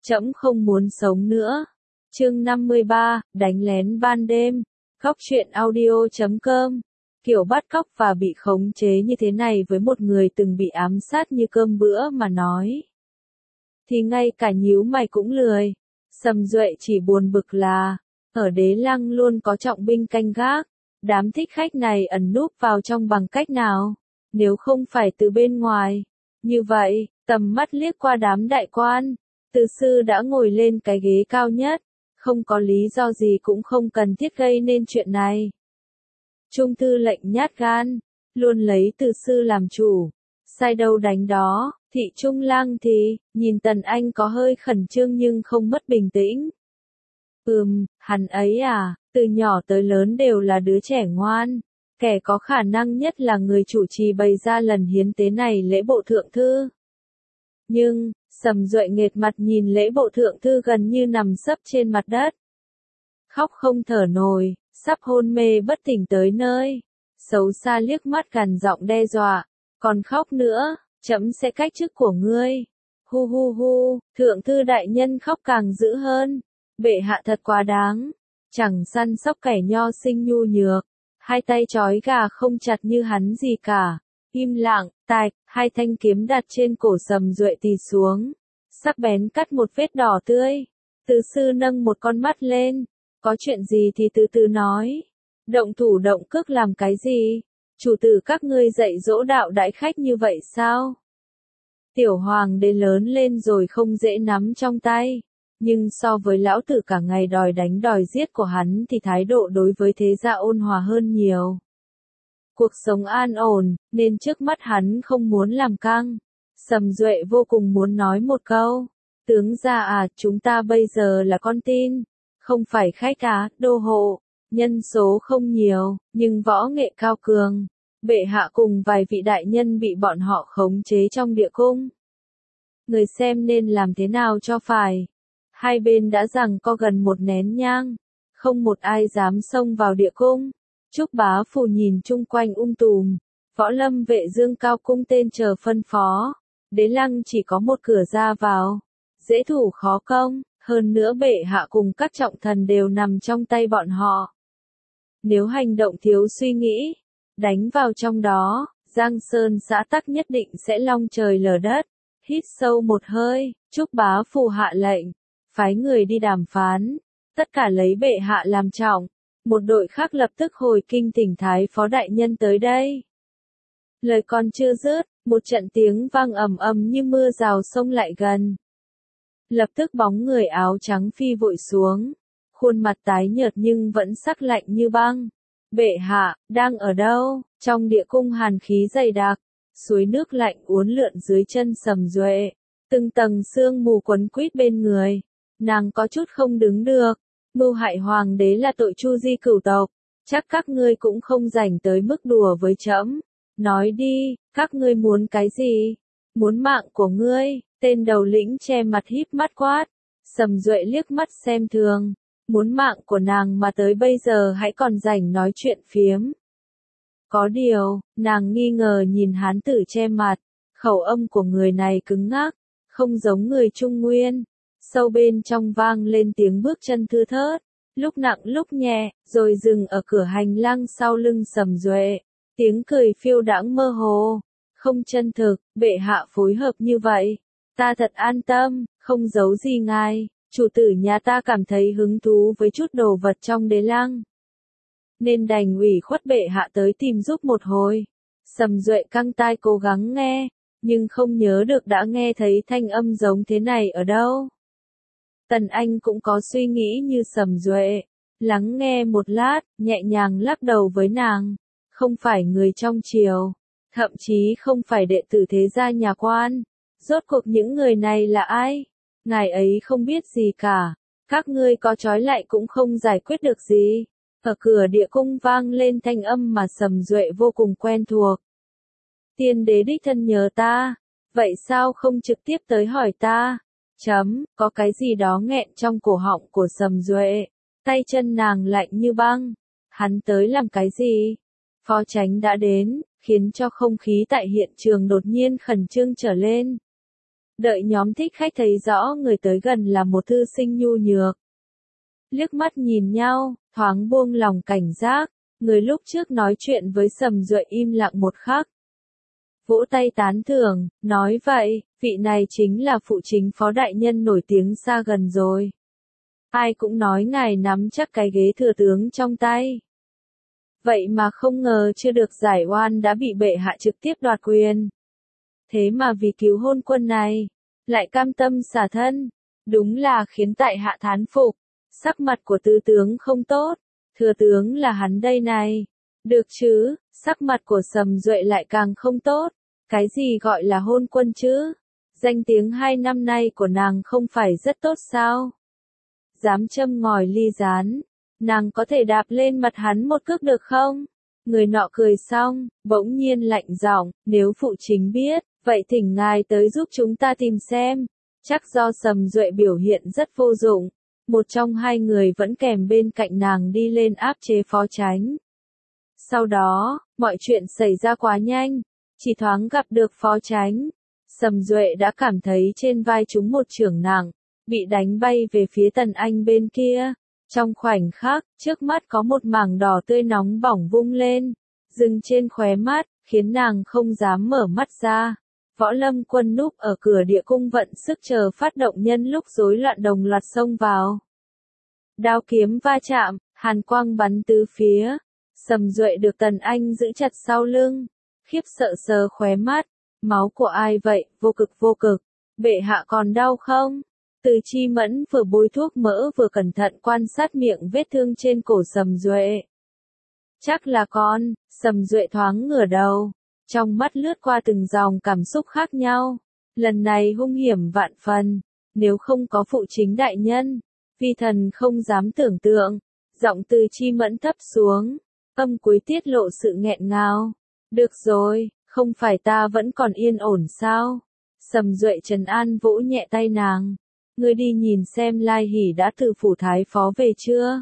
Trẫm không muốn sống nữa. Chương 53, đánh lén ban đêm. Góc truyện audio.com. Kiểu bắt cóc và bị khống chế như thế này với một người từng bị ám sát như cơm bữa mà nói, thì ngay cả nhíu mày cũng lười. Sầm Duệ chỉ buồn bực là, ở Đế Lăng luôn có trọng binh canh gác. Đám thích khách này ẩn núp vào trong bằng cách nào? Nếu không phải từ bên ngoài. Như vậy, tầm mắt liếc qua đám đại quan. Từ sư đã ngồi lên cái ghế cao nhất. Không có lý do gì cũng không cần thiết gây nên chuyện này. Trung thư lệnh nhát gan, luôn lấy từ sư làm chủ. Sai đâu đánh đó, thị trung lang thì, nhìn Tần Anh có hơi khẩn trương nhưng không mất bình tĩnh. Hắn ấy à, từ nhỏ tới lớn đều là đứa trẻ ngoan. Kẻ có khả năng nhất là người chủ trì bày ra lần hiến tế này lễ bộ thượng thư. Nhưng, Sầm Duệ nghệt mặt nhìn lễ bộ thượng thư gần như nằm sấp trên mặt đất. Khóc không thở nổi, sắp hôn mê bất tỉnh tới nơi. Xấu xa liếc mắt gằn giọng đe dọa, còn khóc nữa, trẫm sẽ cách chức của ngươi. Hu hu hu, thượng thư đại nhân khóc càng dữ hơn. Bệ hạ thật quá đáng, chẳng săn sóc kẻ nho sinh nhu nhược, hai tay trói gà không chặt như hắn gì cả. Im lặng, tạch, hai thanh kiếm đặt trên cổ Sầm Duệ tì xuống, sắc bén cắt một vết đỏ tươi. Từ sư nâng một con mắt lên, có chuyện gì thì từ từ nói. Động thủ động cước làm cái gì? Chủ tử các ngươi dạy dỗ đạo đại khách như vậy sao? Tiểu hoàng đế lớn lên rồi không dễ nắm trong tay. Nhưng so với lão tử cả ngày đòi đánh đòi giết của hắn thì thái độ đối với thế gia ôn hòa hơn nhiều. Cuộc sống an ổn, nên trước mắt hắn không muốn làm căng. Sầm Duệ vô cùng muốn nói một câu. Tướng gia à, chúng ta bây giờ là con tin, không phải khách á, đô hộ. Nhân số không nhiều, nhưng võ nghệ cao cường. Bệ hạ cùng vài vị đại nhân bị bọn họ khống chế trong địa cung. Người xem nên làm thế nào cho phải. Hai bên đã giằng co gần một nén nhang. Không một ai dám xông vào địa cung. Trúc Bá Phù nhìn chung quanh tùm. Võ lâm vệ dương cao cung tên chờ phân phó. Đế Lăng chỉ có một cửa ra vào. Dễ thủ khó công. Hơn nữa bệ hạ cùng các trọng thần đều nằm trong tay bọn họ. Nếu hành động thiếu suy nghĩ, đánh vào trong đó, Giang Sơn xã tắc nhất định sẽ long trời lở đất. Hít sâu một hơi, Trúc Bá Phù hạ lệnh, phái người đi đàm phán, tất cả lấy bệ hạ làm trọng. Một đội khác lập tức hồi kinh thỉnh Thái Phó đại nhân tới đây. Lời còn chưa dứt, một trận tiếng vang ầm ầm như mưa rào xông lại gần. Lập tức bóng người áo trắng phi vội xuống, khuôn mặt tái nhợt nhưng vẫn sắc lạnh như băng. Bệ hạ, đang ở đâu? Trong địa cung hàn khí dày đặc, suối nước lạnh uốn lượn dưới chân Sầm Duệ, từng tầng sương mù quấn quýt bên người. Nàng có chút không đứng được. Mưu hại hoàng đế là tội chu di cửu tộc, chắc các ngươi cũng không rảnh tới mức đùa với trẫm. Nói đi, các ngươi muốn cái gì? Muốn mạng của ngươi? Tên đầu lĩnh che mặt híp mắt quát. Sầm Duệ liếc mắt xem thường. Muốn mạng của nàng mà tới bây giờ hãy còn rảnh nói chuyện phiếm. Có điều, nàng nghi ngờ nhìn hán tử che mặt. Khẩu âm của người này cứng ngắc, không giống người Trung Nguyên. Sâu bên trong vang lên tiếng bước chân thưa thớt, lúc nặng lúc nhẹ, rồi dừng ở cửa hành lang sau lưng Sầm Duệ. Tiếng cười phiêu đãng mơ hồ, không chân thực. Bệ hạ phối hợp như vậy, ta thật an tâm, không giấu gì ngài. Chủ tử nhà ta cảm thấy hứng thú với chút đồ vật trong Đế Lăng, nên đành ủy khuất bệ hạ tới tìm giúp một hồi. Sầm Duệ căng tai cố gắng nghe, nhưng không nhớ được đã nghe thấy thanh âm giống thế này ở đâu. Tần Anh cũng có suy nghĩ như Sầm Duệ, lắng nghe một lát, nhẹ nhàng lắc đầu với nàng. Không phải người trong triều, thậm chí không phải đệ tử thế gia nhà quan. Rốt cuộc những người này là ai? Ngài ấy không biết gì cả. Các ngươi có trói lại cũng không giải quyết được gì. Ở cửa địa cung vang lên thanh âm mà Sầm Duệ vô cùng quen thuộc. Tiên đế đích thân nhờ ta, vậy sao không trực tiếp tới hỏi ta? Có cái gì đó nghẹn trong cổ họng của Sầm Duệ. Tay chân nàng lạnh như băng. Hắn tới làm cái gì? Phó Chánh đã đến, khiến cho không khí tại hiện trường đột nhiên khẩn trương trở lên. Đợi nhóm thích khách thấy rõ người tới gần là một thư sinh nhu nhược. Liếc mắt nhìn nhau, thoáng buông lòng cảnh giác, người lúc trước nói chuyện với Sầm Duệ im lặng một khắc. Vỗ tay tán thưởng, nói vậy, vị này chính là phụ chính phó đại nhân nổi tiếng xa gần rồi. Ai cũng nói ngài nắm chắc cái ghế thừa tướng trong tay. Vậy mà không ngờ chưa được giải oan đã bị bệ hạ trực tiếp đoạt quyền. Thế mà vì cứu hôn quân này, lại cam tâm xả thân, đúng là khiến tại hạ thán phục. Sắc mặt của tứ tướng không tốt, thừa tướng là hắn đây này. Được chứ, sắc mặt của Sầm Duệ lại càng không tốt. Cái gì gọi là hôn quân chứ? Danh tiếng 2 năm nay của nàng không phải rất tốt sao? Dám châm ngòi ly gián, nàng có thể đạp lên mặt hắn một cước được không? Người nọ cười xong, bỗng nhiên lạnh giọng, nếu phụ chính biết, vậy thỉnh ngài tới giúp chúng ta tìm xem. Chắc do Sầm Duệ biểu hiện rất vô dụng, một trong hai người vẫn kèm bên cạnh nàng đi lên áp chế phó chánh. Sau đó, mọi chuyện xảy ra quá nhanh, chỉ thoáng gặp được phó chánh. Sầm Duệ đã cảm thấy trên vai chúng một chưởng nặng, bị đánh bay về phía Tần Anh bên kia. Trong khoảnh khắc, trước mắt có một mảng đỏ tươi nóng bỏng vung lên, dừng trên khóe mắt, khiến nàng không dám mở mắt ra. Võ Lâm quân núp ở cửa địa cung vận sức chờ phát động nhân lúc rối loạn đồng loạt xông vào. Đao kiếm va chạm, hàn quang bắn tứ phía. Sầm Duệ được Tần Anh giữ chặt sau lưng, khiếp sợ sờ khóe mắt. Máu của ai vậy, vô cực vô cực. Bệ hạ còn đau không? Từ Chi Mẫn vừa bôi thuốc mỡ vừa cẩn thận quan sát miệng vết thương trên cổ Sầm Duệ. Chắc là con, Sầm Duệ thoáng ngửa đầu. Trong mắt lướt qua từng dòng cảm xúc khác nhau. Lần này hung hiểm vạn phần. Nếu không có phụ chính đại nhân, vi thần không dám tưởng tượng. Giọng Từ Chi Mẫn thấp xuống, âm cuối tiết lộ sự nghẹn ngào. Được rồi, không phải ta vẫn còn yên ổn sao? Sầm Duệ trấn an vỗ nhẹ tay nàng. Ngươi đi nhìn xem Lai Hỷ đã từ phủ thái phó về chưa?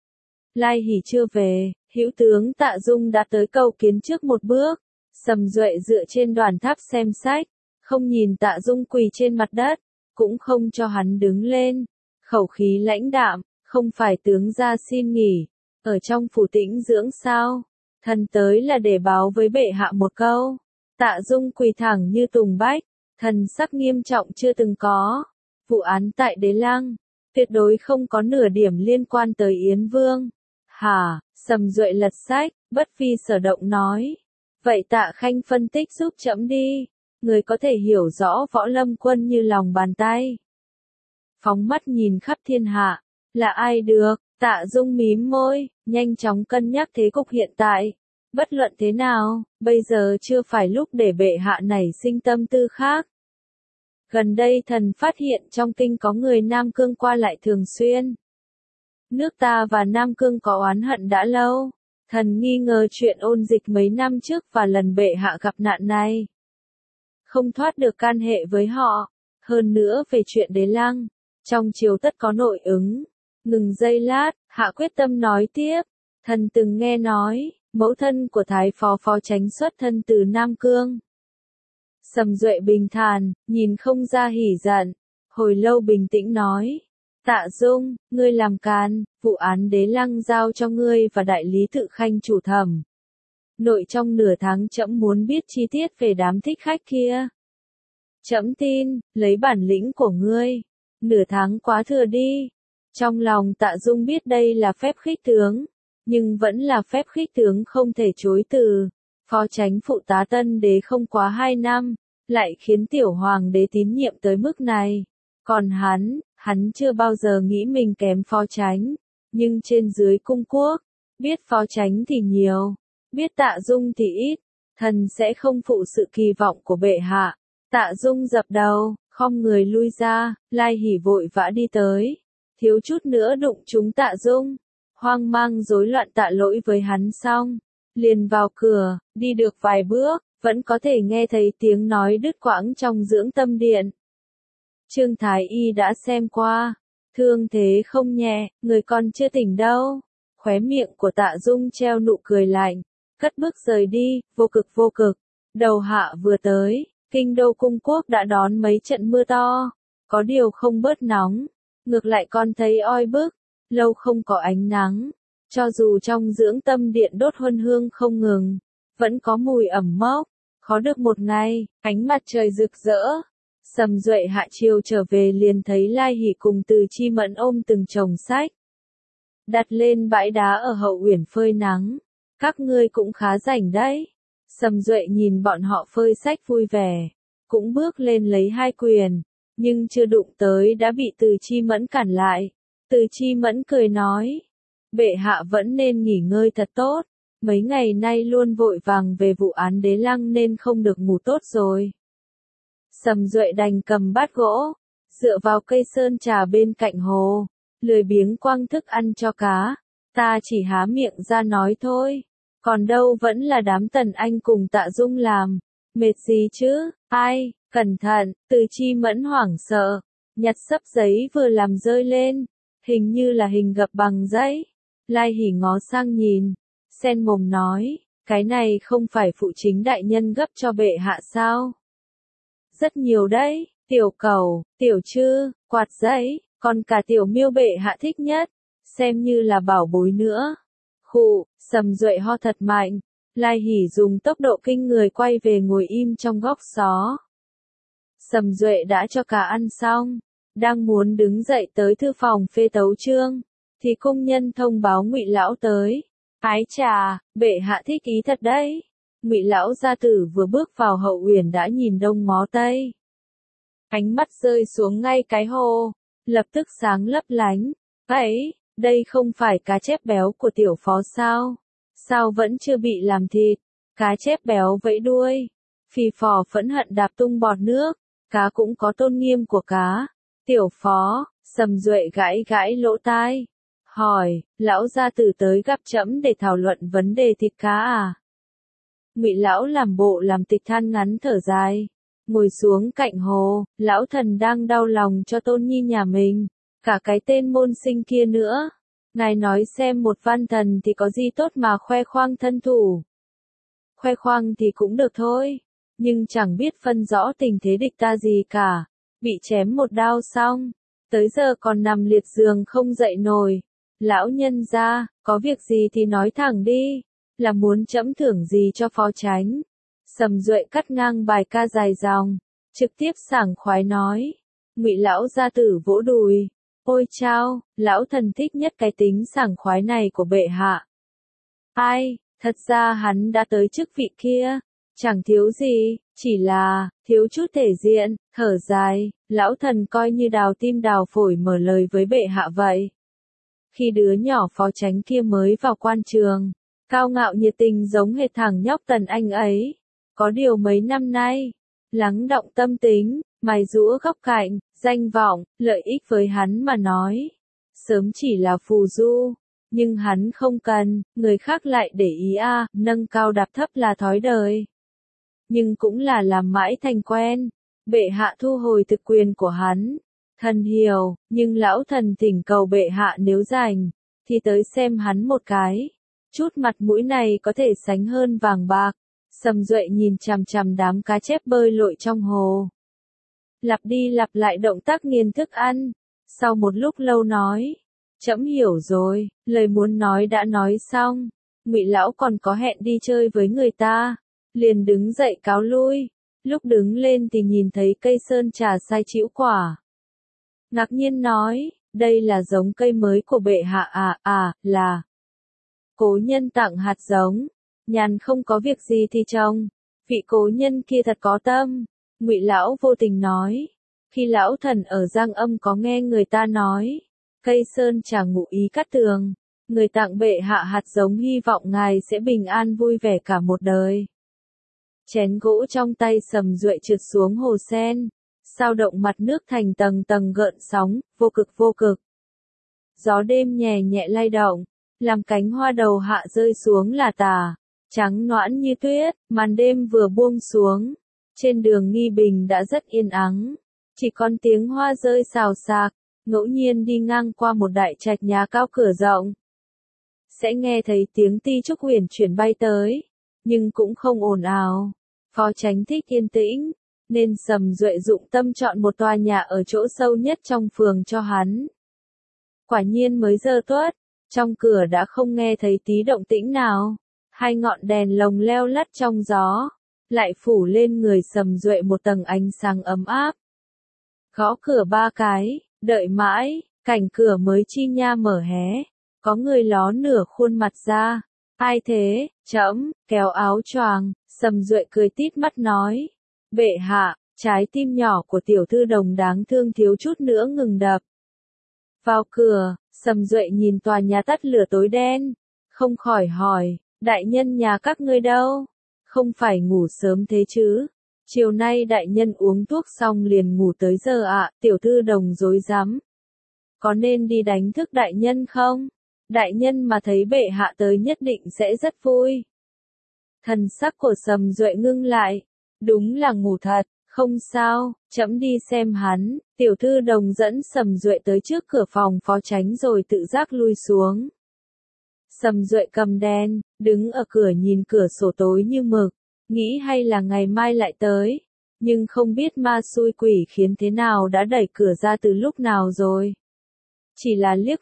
Lai Hỷ chưa về, hữu tướng Tạ Dung đã tới cầu kiến trước một bước. Sầm Duệ dựa trên đoàn tháp xem sách, không nhìn Tạ Dung quỳ trên mặt đất, cũng không cho hắn đứng lên. Khẩu khí lãnh đạm, không phải tướng gia xin nghỉ, ở trong phủ tĩnh dưỡng sao? Thần tới là để báo với bệ hạ một câu. Tạ Dung quỳ thẳng như tùng bách, thần sắc nghiêm trọng chưa từng có. Vụ án tại Đế Lăng, tuyệt đối không có nửa điểm liên quan tới Yến Vương. Hả? Sầm Duệ lật sách, bất phi sở động nói. Vậy Tạ Khanh phân tích giúp trẫm đi. Người có thể hiểu rõ Võ Lâm quân như lòng bàn tay. Phóng mắt nhìn khắp thiên hạ, là ai được? Tạ Dung mím môi, nhanh chóng cân nhắc thế cục hiện tại. Bất luận thế nào, bây giờ chưa phải lúc để bệ hạ nảy sinh tâm tư khác. Gần đây thần phát hiện trong kinh có người Nam Cương qua lại thường xuyên. Nước ta và Nam Cương có oán hận đã lâu. Thần nghi ngờ chuyện ôn dịch mấy năm trước và lần bệ hạ gặp nạn này. Không thoát được can hệ với họ. Hơn nữa về chuyện Đế Lăng, trong triều tất có nội ứng. Ngừng giây lát, hạ quyết tâm nói tiếp. Thần từng nghe nói, mẫu thân của thái phó phó chánh xuất thân từ Nam Cương. Sầm Duệ bình thản, nhìn không ra hỉ giận, hồi lâu bình tĩnh nói. Tạ Dung, ngươi làm can, vụ án Đế Lăng giao cho ngươi và đại lý Tự Khanh chủ thẩm. Nội trong nửa tháng trẫm muốn biết chi tiết về đám thích khách kia. Trẫm tin, lấy bản lĩnh của ngươi, nửa tháng quá thừa đi. Trong lòng Tạ Dung biết đây là phép khích tướng, nhưng vẫn là phép khích tướng không thể chối từ. Phó chánh phụ tá Tân Đế không quá 2 năm, lại khiến tiểu hoàng đế tín nhiệm tới mức này. Còn hắn chưa bao giờ nghĩ mình kém phó chánh, nhưng trên dưới cung quốc, biết phó chánh thì nhiều, biết Tạ Dung thì ít, thần sẽ không phụ sự kỳ vọng của bệ hạ. Tạ Dung dập đầu, khom người lui ra, Lai Hỷ vội vã đi tới, thiếu chút nữa đụng trúng Tạ Dung, hoang mang rối loạn tạ lỗi với hắn xong, liền vào cửa, đi được vài bước, vẫn có thể nghe thấy tiếng nói đứt quãng trong dưỡng tâm điện. Trương Thái Y đã xem qua, thương thế không nhẹ, người còn chưa tỉnh đâu. Khóe miệng của Tạ Dung treo nụ cười lạnh, cất bước rời đi, vô cực vô cực. Đầu hạ vừa tới, Kinh đô cung quốc đã đón mấy trận mưa to, có điều không bớt nóng, ngược lại còn thấy oi bức, lâu không có ánh nắng, cho dù trong dưỡng tâm điện đốt huân hương không ngừng, vẫn có mùi ẩm mốc, khó được một ngày, ánh mặt trời rực rỡ. Sầm Duệ hạ chiều trở về liền thấy Lai Hỷ cùng Từ Chi Mẫn ôm từng chồng sách, đặt lên bãi đá ở hậu uyển phơi nắng. Các ngươi cũng khá rảnh đấy. Sầm Duệ nhìn bọn họ phơi sách vui vẻ, cũng bước lên lấy hai quyền, nhưng chưa đụng tới đã bị Từ Chi Mẫn cản lại. Từ Chi Mẫn cười nói, bệ hạ vẫn nên nghỉ ngơi thật tốt, mấy ngày nay luôn vội vàng về vụ án Đế Lăng nên không được ngủ tốt rồi. Sầm Duệ đành cầm bát gỗ, dựa vào cây sơn trà bên cạnh hồ, lười biếng quăng thức ăn cho cá, ta chỉ há miệng ra nói thôi, còn đâu vẫn là đám Tần Anh cùng Tạ Dung làm, mệt gì chứ, ai, cẩn thận, Từ Chi Mẫn hoảng sợ, nhặt xấp giấy vừa làm rơi lên, hình như là hình gập bằng giấy. Lai Hỷ ngó sang nhìn, sen mồm nói, cái này không phải phụ chính đại nhân gấp cho bệ hạ sao? Rất nhiều đấy, tiểu cầu, tiểu trư, quạt giấy, còn cả tiểu miêu bệ hạ thích nhất, xem như là bảo bối nữa. Khụ, Sầm Duệ ho thật mạnh, Lai Hỷ dùng tốc độ kinh người quay về ngồi im trong góc xó. Sầm Duệ đã cho cả ăn xong, đang muốn đứng dậy tới thư phòng phê tấu chương, thì cung nhân thông báo Ngụy lão tới. Ái chà, bệ hạ thích ý thật đấy. Ngụy lão gia tử vừa bước vào hậu uyển đã nhìn đông ngó tây. Ánh mắt rơi xuống ngay cái hồ, lập tức sáng lấp lánh. Ấy, đây không phải cá chép béo của tiểu phó sao? Sao vẫn chưa bị làm thịt? Cá chép béo vẫy đuôi. Phì phò phẫn hận đạp tung bọt nước. Cá cũng có tôn nghiêm của cá. Tiểu phó, Sầm Duệ gãi gãi lỗ tai. Hỏi, lão gia tử tới gặp trẫm để thảo luận vấn đề thịt cá à? Ngụy lão làm bộ làm tịch than ngắn thở dài, ngồi xuống cạnh hồ, lão thần đang đau lòng cho tôn nhi nhà mình, cả cái tên môn sinh kia nữa. Ngài nói xem một văn thần thì có gì tốt mà khoe khoang thân thủ. Khoe khoang thì cũng được thôi, nhưng chẳng biết phân rõ tình thế địch ta gì cả, bị chém một đao xong, tới giờ còn nằm liệt giường không dậy nổi. Lão nhân gia, có việc gì thì nói thẳng đi, là muốn trẫm thưởng gì cho phó chánh. Sầm Duệ cắt ngang bài ca dài dòng, trực tiếp sảng khoái nói. Ngụy lão gia tử vỗ đùi, ôi chao, lão thần thích nhất cái tính sảng khoái này của bệ hạ. Ai, thật ra hắn đã tới chức vị kia, chẳng thiếu gì, chỉ là, thiếu chút thể diện, thở dài, lão thần coi như đào tim đào phổi mở lời với bệ hạ vậy. Khi đứa nhỏ phó chánh kia mới vào quan trường, cao ngạo nhiệt tình giống hệt thằng nhóc Tần Anh ấy. Có điều mấy năm nay, lắng động tâm tính, mài giũa góc cạnh, danh vọng, lợi ích với hắn mà nói. Sớm chỉ là phù du, nhưng hắn không cần, người khác lại để ý nâng cao đạp thấp là thói đời. Nhưng cũng là làm mãi thành quen, bệ hạ thu hồi thực quyền của hắn. Thần hiểu, nhưng lão thần thỉnh cầu bệ hạ nếu rảnh, thì tới xem hắn một cái. Chút mặt mũi này có thể sánh hơn vàng bạc. Sầm Duệ nhìn chằm chằm đám cá chép bơi lội trong hồ. Lặp đi lặp lại động tác nghiền thức ăn. Sau một lúc lâu nói, trẫm hiểu rồi, lời muốn nói đã nói xong. Ngụy lão còn có hẹn đi chơi với người ta, liền đứng dậy cáo lui. Lúc đứng lên thì nhìn thấy cây sơn trà sai chĩu quả. Ngạc nhiên nói, đây là giống cây mới của bệ hạ là. Cố nhân tặng hạt giống, nhàn không có việc gì thì trồng, vị cố nhân kia thật có tâm. Ngụy lão vô tình nói, khi lão thần ở Giang Âm có nghe người ta nói, cây sơn trà ngụ ý cát tường, người tặng bệ hạ hạt giống hy vọng ngài sẽ bình an vui vẻ cả một đời. Chén gỗ trong tay Sầm Duệ trượt xuống hồ sen, sao động mặt nước thành tầng tầng gợn sóng, vô cực vô cực. Gió đêm nhẹ nhẹ lay động, làm cánh hoa đầu hạ rơi xuống là tà, trắng nõn như tuyết, màn đêm vừa buông xuống. Trên đường Nghi Bình đã rất yên ắng, chỉ còn tiếng hoa rơi xào xạc, ngẫu nhiên đi ngang qua một đại trạch nhà cao cửa rộng. Sẽ nghe thấy tiếng ti trúc huyền chuyển bay tới, nhưng cũng không ồn ào. Phó chánh thích yên tĩnh, nên Sầm Duệ dụng tâm chọn một tòa nhà ở chỗ sâu nhất trong phường cho hắn. Quả nhiên mới giơ tuất, trong cửa đã không nghe thấy tí động tĩnh nào. Hai ngọn đèn lồng leo lắt trong gió, lại phủ lên người Sầm Duệ một tầng ánh sáng ấm áp. Gõ cửa 3 cái, đợi mãi, cảnh cửa mới chi nha mở hé. Có người ló nửa khuôn mặt ra. Ai thế? Trẫm, kéo áo choàng, Sầm Duệ cười tít mắt nói. Bệ hạ, trái tim nhỏ của tiểu thư Đồng đáng thương thiếu chút nữa ngừng đập. Vào cửa, Sầm Duệ nhìn tòa nhà tắt lửa tối đen, không khỏi hỏi, đại nhân nhà các ngươi đâu? Không phải ngủ sớm thế chứ? Chiều nay đại nhân uống thuốc xong liền ngủ tới giờ ạ, tiểu thư Đồng rối rắm. Có nên đi đánh thức đại nhân không? Đại nhân mà thấy bệ hạ tới nhất định sẽ rất vui. Thần sắc của Sầm Duệ ngưng lại, đúng là ngủ thật, không sao, trẫm đi xem hắn. Tiểu thư Đồng dẫn Sầm Duệ tới trước cửa phòng phó chánh rồi tự giác lui xuống. Sầm Duệ cầm đèn, đứng ở cửa nhìn cửa sổ tối như mực, nghĩ hay là ngày mai lại tới, nhưng không biết ma xui quỷ khiến thế nào đã đẩy cửa ra từ lúc nào rồi. Chỉ là liếc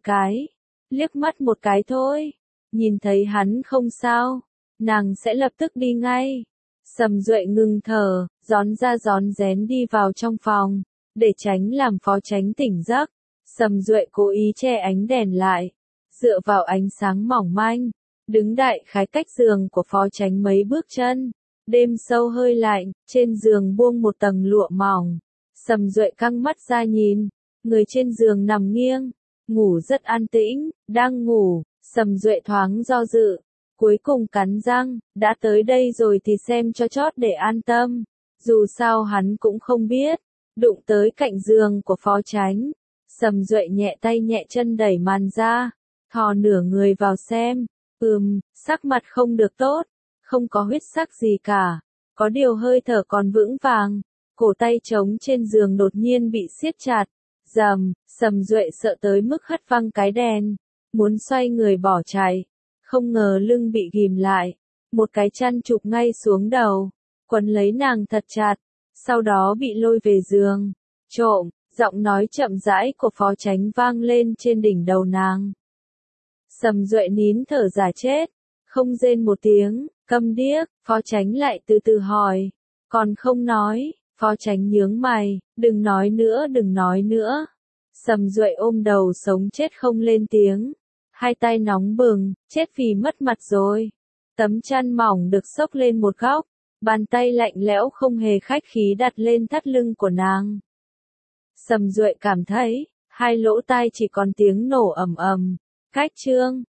mắt một cái thôi, nhìn thấy hắn không sao, nàng sẽ lập tức đi ngay. Sầm Duệ ngừng thở, rón ra rón rén đi vào trong phòng, để tránh làm phó chánh tỉnh giấc. Sầm Duệ cố ý che ánh đèn lại, dựa vào ánh sáng mỏng manh, đứng đại khái cách giường của phó chánh mấy bước chân. Đêm sâu hơi lạnh, trên giường buông một tầng lụa mỏng. Sầm Duệ căng mắt ra nhìn, người trên giường nằm nghiêng, ngủ rất an tĩnh, đang ngủ. Sầm Duệ thoáng do dự, cuối cùng cắn răng, đã tới đây rồi thì xem cho chót để an tâm. Dù sao hắn cũng không biết, đụng tới cạnh giường của phó chánh. Sầm Duệ nhẹ tay nhẹ chân đẩy màn ra, thò nửa người vào xem. Sắc mặt không được tốt, không có huyết sắc gì cả, có điều hơi thở còn vững vàng. Cổ tay trống trên giường đột nhiên bị siết chặt. Sầm Duệ sợ tới mức hất văng cái đèn, muốn xoay người bỏ chạy, không ngờ lưng bị ghìm lại, một cái chăn chụp ngay xuống đầu, quấn lấy nàng thật chặt, sau đó bị lôi về giường. Trộm, giọng nói chậm rãi của phó chánh vang lên trên đỉnh đầu nàng. Sầm Duệ nín thở giả chết, không rên một tiếng, câm điếc. Phó chánh lại từ từ hỏi, còn không nói. Phó chánh nhướng mày, đừng nói nữa. Sầm Duệ ôm đầu sống chết không lên tiếng, hai tay nóng bừng, chết vì mất mặt rồi. Tấm chăn mỏng được xốc lên một góc, bàn tay lạnh lẽo không hề khách khí đặt lên thắt lưng của nàng. Sầm Duệ cảm thấy, hai lỗ tai chỉ còn tiếng nổ ầm ầm. Cách chương